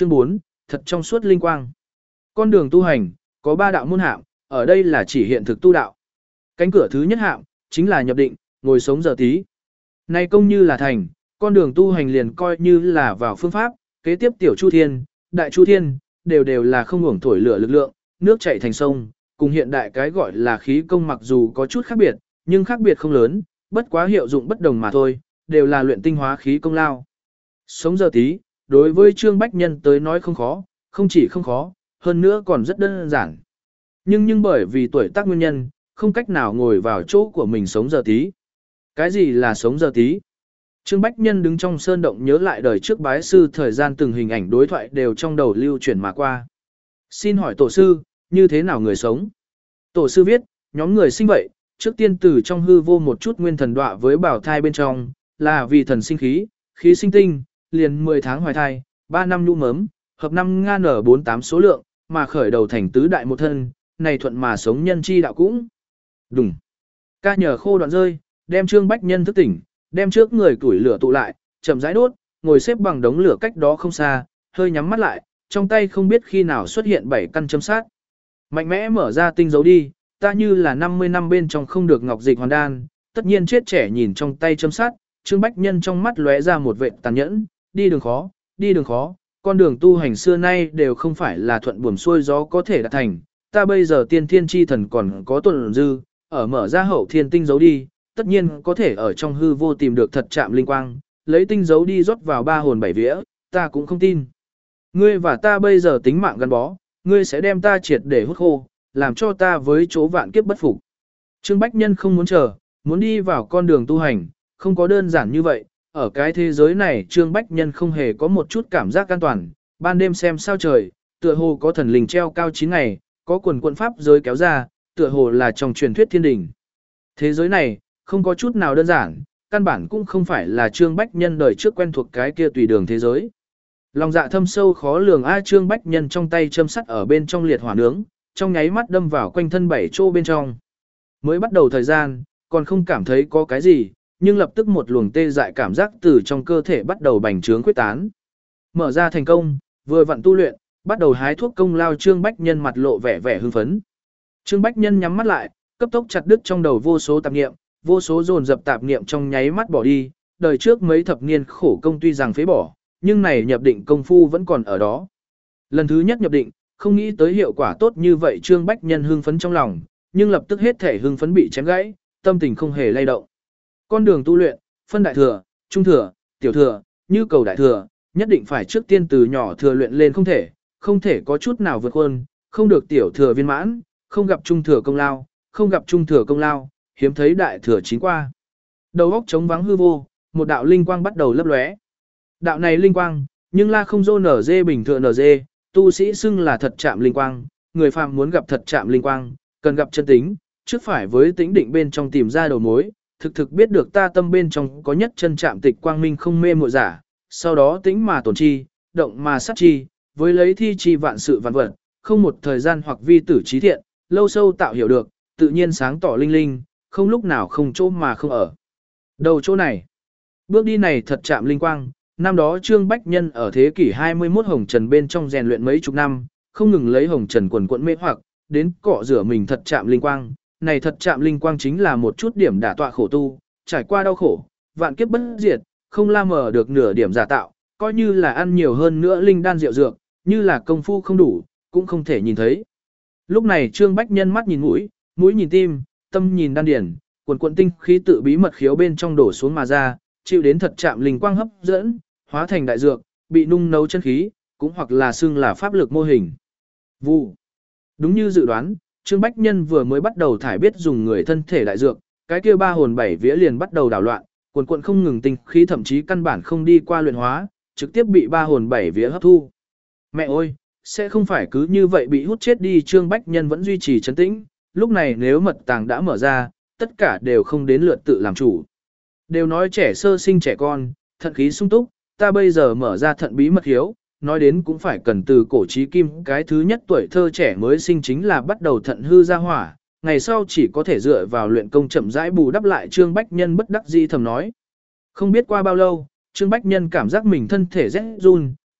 Chương 4, thật trong suốt linh quang. Con đường tu hành, có 3 đạo môn hạng, ở đây là chỉ hiện thực tu đạo. Cánh cửa thứ nhất hạng, chính là nhập định, ngồi sống giờ tí. Nay công như là thành, con đường tu hành liền coi như là vào phương pháp, kế tiếp tiểu chu thiên, đại chu thiên, đều là không ngủng thổi lửa lực lượng, nước chảy thành sông, cùng hiện đại cái gọi là khí công mặc dù có chút khác biệt, nhưng khác biệt không lớn, bất quá hiệu dụng bất đồng mà thôi, đều là luyện tinh hóa khí công lao. Sống giờ tí, đối với Trương Bách Nhân tới nói không khó, không chỉ không khó, hơn nữa còn rất đơn giản. Nhưng bởi vì tuổi tác nguyên nhân, không cách nào ngồi vào chỗ của mình sống giờ tí. Cái gì là sống giờ tí? Trương Bách Nhân đứng trong sơn động nhớ lại đời trước bái sư thời gian từng hình ảnh đối thoại đều trong đầu lưu chuyển mà qua. Xin hỏi tổ sư, như thế nào người sống? Tổ sư viết, nhóm người sinh vậy, trước tiên từ trong hư vô một chút nguyên thần đọa với bảo thai bên trong, là vì thần sinh khí, khí sinh tinh, liền 10 tháng hoài thai, 3 năm nhũ mớm, hợp 5 ngan ở 48 số lượng, mà khởi đầu thành tứ đại một thân, này thuận mà sống nhân chi đạo cũng. Đúng. Ca nhờ khô đoạn rơi, đem Trương Bách Nhân thức tỉnh, đem trước người củi lửa tụ lại, chậm rãi đốt, ngồi xếp bằng đống lửa cách đó không xa, hơi nhắm mắt lại, trong tay không biết khi nào xuất hiện 7 căn châm sát. Mạnh mẽ mở ra tinh dấu đi, ta như là 50 năm bên trong không được ngọc dịch hoàn đan, tất nhiên chết trẻ nhìn trong tay châm sát, Trương Bách Nhân trong mắt lóe ra một vệt tàn nhẫn, đi đường khó, con đường tu hành xưa nay đều không phải là thuận buồm xuôi gió có thể đạt thành, ta bây giờ tiên thiên chi thần còn có tuần dư, ở mở ra hậu thiên tinh dấu đi, tất nhiên có thể ở trong hư vô tìm được thật chạm linh quang, lấy tinh dấu đi rót vào 3 hồn 7 vía, ta cũng không tin. Ngươi và ta bây giờ tính mạng gắn bó, ngươi sẽ đem ta triệt để hút khô, làm cho ta với chỗ vạn kiếp bất phục. Trương Bách Nhân không muốn chờ, muốn đi vào con đường tu hành, không có đơn giản như vậy, ở cái thế giới này Trương Bách Nhân không hề có một chút cảm giác an toàn, ban đêm xem sao trời, tựa hồ có thần linh treo cao 9 ngày, có quần quận pháp giới kéo ra, tựa hồ là trong truyền thuyết thiên đình. Thế giới này, không có chút nào đơn giản, căn bản cũng không phải là Trương Bách Nhân đời trước quen thuộc cái kia tùy đường thế giới. Lòng dạ thâm sâu khó lường Trương Bách Nhân trong tay châm sắt ở bên trong liệt hỏa nướng, trong nháy mắt đâm vào quanh thân 7 chỗ bên trong. Mới bắt đầu thời gian, còn không cảm thấy có cái gì, nhưng lập tức một luồng tê dại cảm giác từ trong cơ thể bắt đầu bành trướng quyết tán. Mở ra thành công, vừa vặn tu luyện, bắt đầu hái thuốc công lao Trương Bách Nhân mặt lộ vẻ hưng phấn. Trương Bách Nhân nhắm mắt lại, cấp tốc chặt đứt trong đầu vô số tạp niệm, vô số dồn dập tạp niệm trong nháy mắt bỏ đi, đời trước mấy thập niên khổ công tuy rằng phế bỏ, nhưng này nhập định công phu vẫn còn ở đó. Lần thứ nhất nhập định, không nghĩ tới hiệu quả tốt như vậy Trương Bách Nhân hưng phấn trong lòng, nhưng lập tức hết thể hưng phấn bị chém gãy, tâm tình không hề lay động. Con đường tu luyện, phân đại thừa, trung thừa, tiểu thừa, như cầu đại thừa, nhất định phải trước tiên từ nhỏ thừa luyện lên không thể có chút nào vượt hơn, không được tiểu thừa viên mãn, không gặp trung thừa công lao, không gặp trung thừa công lao, hiếm thấy đại thừa chín qua. Đầu óc trống vắng hư vô, một đạo linh quang bắt đầu lấp lóe. Đạo này linh quang, nhưng là không dô nở dê bình thường nở dê, tu sĩ xưng là thật chạm linh quang, người phàm muốn gặp thật chạm linh quang, cần gặp chân tính, trước phải với tính định bên trong tìm ra đầu mối, thực biết được ta tâm bên trong có nhất chân chạm tịch quang minh không mê muội giả, sau đó tính mà tổn chi, động mà sát chi, với lấy thi chi vạn sự vạn vật, không một thời gian hoặc vi tử trí thiện, lâu sâu tạo hiểu được, tự nhiên sáng tỏ linh linh, không lúc nào không chỗ mà không ở. Đầu chỗ này, bước đi này thật chạm linh quang, năm đó Trương Bách Nhân ở thế kỷ 21 hồng trần bên trong rèn luyện mấy chục năm, không ngừng lấy hồng trần quần quận mê hoặc, đến cọ rửa mình thật chạm linh quang. Này thật chạm linh quang chính là một chút điểm đả tọa khổ tu, trải qua đau khổ, vạn kiếp bất diệt, không la mờ được nửa điểm giả tạo, coi như là ăn nhiều hơn nữa linh đan rượu dược, như là công phu không đủ, cũng không thể nhìn thấy. Lúc này Trương Bách Nhân mắt nhìn mũi, mũi nhìn tim, tâm nhìn đan điển, quần quận tinh khí tự bí mật khiếu bên trong đổ xuống mà ra, chịu đến thật chạm linh quang hấp dẫn, hóa thành đại dược, bị nung nấu chân khí, cũng hoặc là xưng là pháp lực mô hình. Vụ. Đúng như dự đoán, Trương Bách Nhân vừa mới bắt đầu thải biết dùng người thân thể đại dược, cái kia 3 hồn 7 vía liền bắt đầu đảo loạn, quần quận không ngừng tinh khí thậm chí căn bản không đi qua luyện hóa, trực tiếp bị 3 hồn 7 vía hấp thu. Mẹ ơi, sẽ không phải cứ như vậy bị hút chết đi. Trương Bách Nhân vẫn duy trì trấn tĩnh, lúc này nếu mật tàng đã mở ra, tất cả đều không đến lượt tự làm chủ. Đều nói trẻ sơ sinh trẻ con, thận khí sung túc, ta bây giờ mở ra thận bí mật hiếu, nói đến cũng phải cần từ cổ chí kim, cái thứ nhất tuổi thơ trẻ mới sinh chính là bắt đầu thận hư ra hỏa, ngày sau chỉ có thể dựa vào luyện công chậm rãi bù đắp lại. Trương Bách Nhân bất đắc dĩ thầm nói. Không biết qua bao lâu, Trương Bách Nhân cảm giác mình thân thể rét run,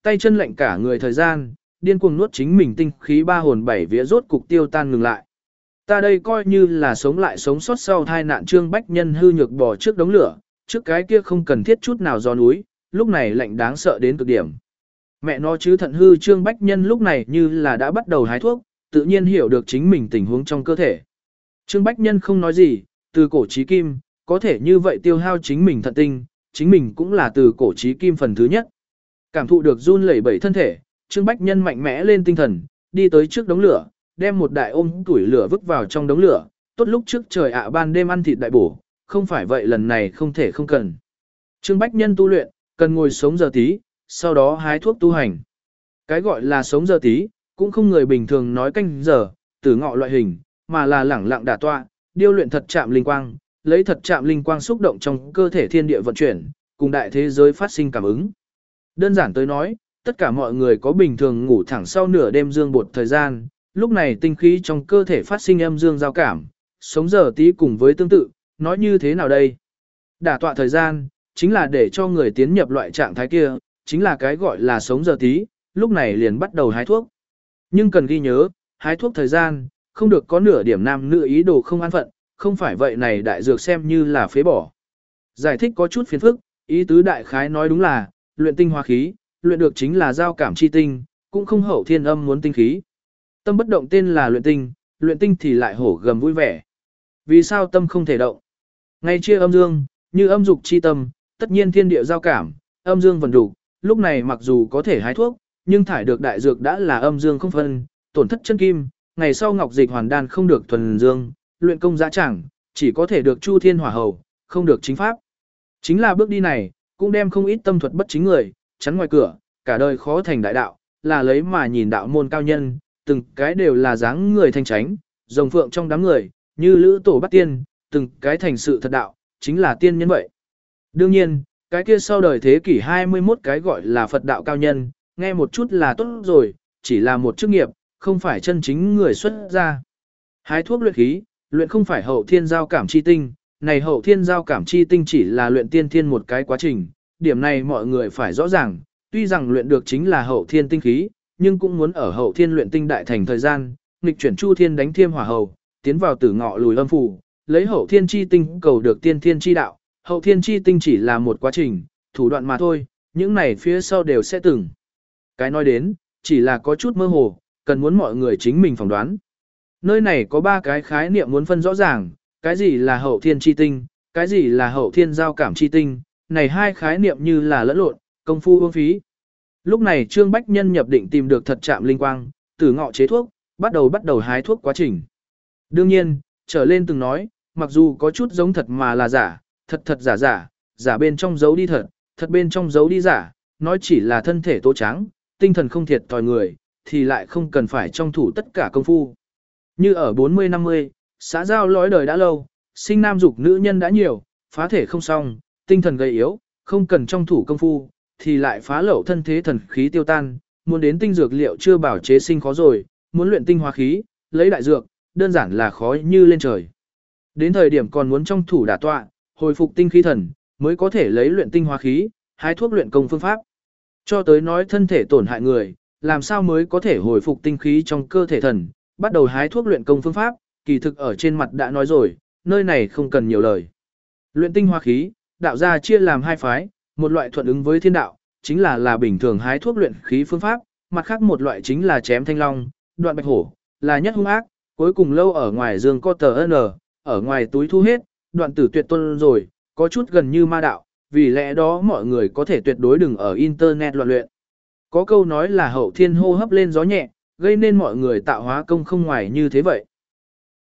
tay chân lạnh cả người thời gian, điên cuồng nuốt chính mình tinh khí ba hồn bảy vía rốt cục tiêu tan ngừng lại. Ta đây coi như là sống lại sống sót sau tai nạn Trương Bách Nhân hư nhược bò trước đống lửa, trước cái kia không cần thiết chút nào gió núi, lúc này lạnh đáng sợ đến cực điểm. Mẹ nó chứ thận hư Trương Bách Nhân lúc này như là đã bắt đầu hái thuốc, tự nhiên hiểu được chính mình tình huống trong cơ thể. Trương Bách Nhân không nói gì, từ cổ chí kim, có thể như vậy tiêu hao chính mình thận tinh, chính mình cũng là từ cổ chí kim phần thứ nhất. Cảm thụ được run lẩy bẩy thân thể, Trương Bách Nhân mạnh mẽ lên tinh thần, đi tới trước đống lửa, đem một đại ôm củi lửa vứt vào trong đống lửa, tốt lúc trước trời ạ ban đêm ăn thịt đại bổ, không phải vậy lần này không thể không cần. Trương Bách Nhân tu luyện, cần ngồi sống giờ tí, sau đó hái thuốc tu hành. Cái gọi là sống giờ tí, cũng không người bình thường nói canh giờ, tử ngọ loại hình, mà là lẳng lặng đả tọa, điêu luyện thật chạm linh quang, lấy thật chạm linh quang xúc động trong cơ thể thiên địa vận chuyển, cùng đại thế giới phát sinh cảm ứng. Đơn giản tới nói, tất cả mọi người có bình thường ngủ thẳng sau nửa đêm dương bột thời gian, lúc này tinh khí trong cơ thể phát sinh âm dương giao cảm, sống giờ tí cùng với tương tự, nói như thế nào đây? Đả tọa thời gian, chính là để cho người tiến nhập loại trạng thái kia, chính là cái gọi là sống giờ tí, lúc này liền bắt đầu hái thuốc. Nhưng cần ghi nhớ, hái thuốc thời gian, không được có nửa điểm nam nữ ý đồ không an phận, không phải vậy này đại dược xem như là phế bỏ. Giải thích có chút phiền phức, ý tứ đại khái nói đúng là, luyện tinh hóa khí, luyện được chính là giao cảm chi tinh, cũng không hậu thiên âm muốn tinh khí. Tâm bất động tên là luyện tinh thì lại hổ gầm vui vẻ. Vì sao tâm không thể động? Ngay chia âm dương, như âm dục chi tâm, tất nhiên thiên địa giao cảm, âm dương vần đủ, lúc này mặc dù có thể hái thuốc, nhưng thải được đại dược đã là âm dương không phân, tổn thất chân kim, ngày sau ngọc dịch hoàn đan không được thuần dương, luyện công dã chẳng, chỉ có thể được chu thiên hỏa hầu, không được chính pháp. Chính là bước đi này, cũng đem không ít tâm thuật bất chính người, chắn ngoài cửa, cả đời khó thành đại đạo, là lấy mà nhìn đạo môn cao nhân, từng cái đều là dáng người thanh tránh, rồng phượng trong đám người, như lữ tổ bắt tiên, từng cái thành sự thật đạo, chính là tiên nhân vậy. Đương nhiên, cái kia sau đời thế kỷ 21 cái gọi là Phật đạo cao nhân, nghe một chút là tốt rồi, chỉ là một chức nghiệp, không phải chân chính người xuất gia. Hái thuốc luyện khí, luyện không phải hậu thiên giao cảm chi tinh, này hậu thiên giao cảm chi tinh chỉ là luyện tiên thiên một cái quá trình, điểm này mọi người phải rõ ràng, tuy rằng luyện được chính là hậu thiên tinh khí, nhưng cũng muốn ở hậu thiên luyện tinh đại thành thời gian, nghịch chuyển chu thiên đánh thiêm hỏa hầu, tiến vào tử ngọ lùi âm phủ, lấy hậu thiên chi tinh cầu được tiên thiên chi đạo, hậu thiên chi tinh chỉ là một quá trình, thủ đoạn mà thôi, những này phía sau đều sẽ từng. Cái nói đến, chỉ là có chút mơ hồ, cần muốn mọi người chính mình phỏng đoán. Nơi này có ba cái khái niệm muốn phân rõ ràng, cái gì là hậu thiên chi tinh, cái gì là hậu thiên giao cảm chi tinh, này hai khái niệm như là lẫn lộn, công phu uổng phí. Lúc này Trương Bách Nhân nhập định tìm được thật chạm linh quang, từ ngọ chế thuốc, bắt đầu hái thuốc quá trình. Đương nhiên, trở lên từng nói, mặc dù có chút giống thật mà là giả, thật giả, giả bên trong giấu đi thật, thật bên trong giấu đi giả, nói chỉ là thân thể tố trắng, tinh thần không thiệt thòi người, thì lại không cần phải trong thủ tất cả công phu. Như ở 40-50, xã giao lối đời đã lâu, sinh nam dục nữ nhân đã nhiều, phá thể không xong, tinh thần gầy yếu, không cần trong thủ công phu, thì lại phá lậu thân thế thần khí tiêu tan, muốn đến tinh dược liệu chưa bảo chế sinh khó rồi, muốn luyện tinh hóa khí, lấy đại dược, đơn giản là khó như lên trời. Đến thời điểm còn muốn trong thủ đả tọa, hồi phục tinh khí thần, mới có thể lấy luyện tinh hóa khí, hái thuốc luyện công phương pháp. Cho tới nói thân thể tổn hại người, làm sao mới có thể hồi phục tinh khí trong cơ thể thần, bắt đầu hái thuốc luyện công phương pháp, kỳ thực ở trên mặt đã nói rồi, nơi này không cần nhiều lời. Luyện tinh hóa khí, đạo gia chia làm hai phái, một loại thuận ứng với thiên đạo, chính là bình thường hái thuốc luyện khí phương pháp, mặt khác một loại chính là chém thanh long, đoạn bạch hổ, là nhất hung ác, cuối cùng lâu ở ngoài dương có tờ n, ở ngoài túi thu hết, đoạn tử tuyệt tôn rồi, có chút gần như ma đạo, vì lẽ đó mọi người có thể tuyệt đối đừng ở internet loạn luyện. Có câu nói là hậu thiên hô hấp lên gió nhẹ, gây nên mọi người tạo hóa công không ngoài như thế vậy.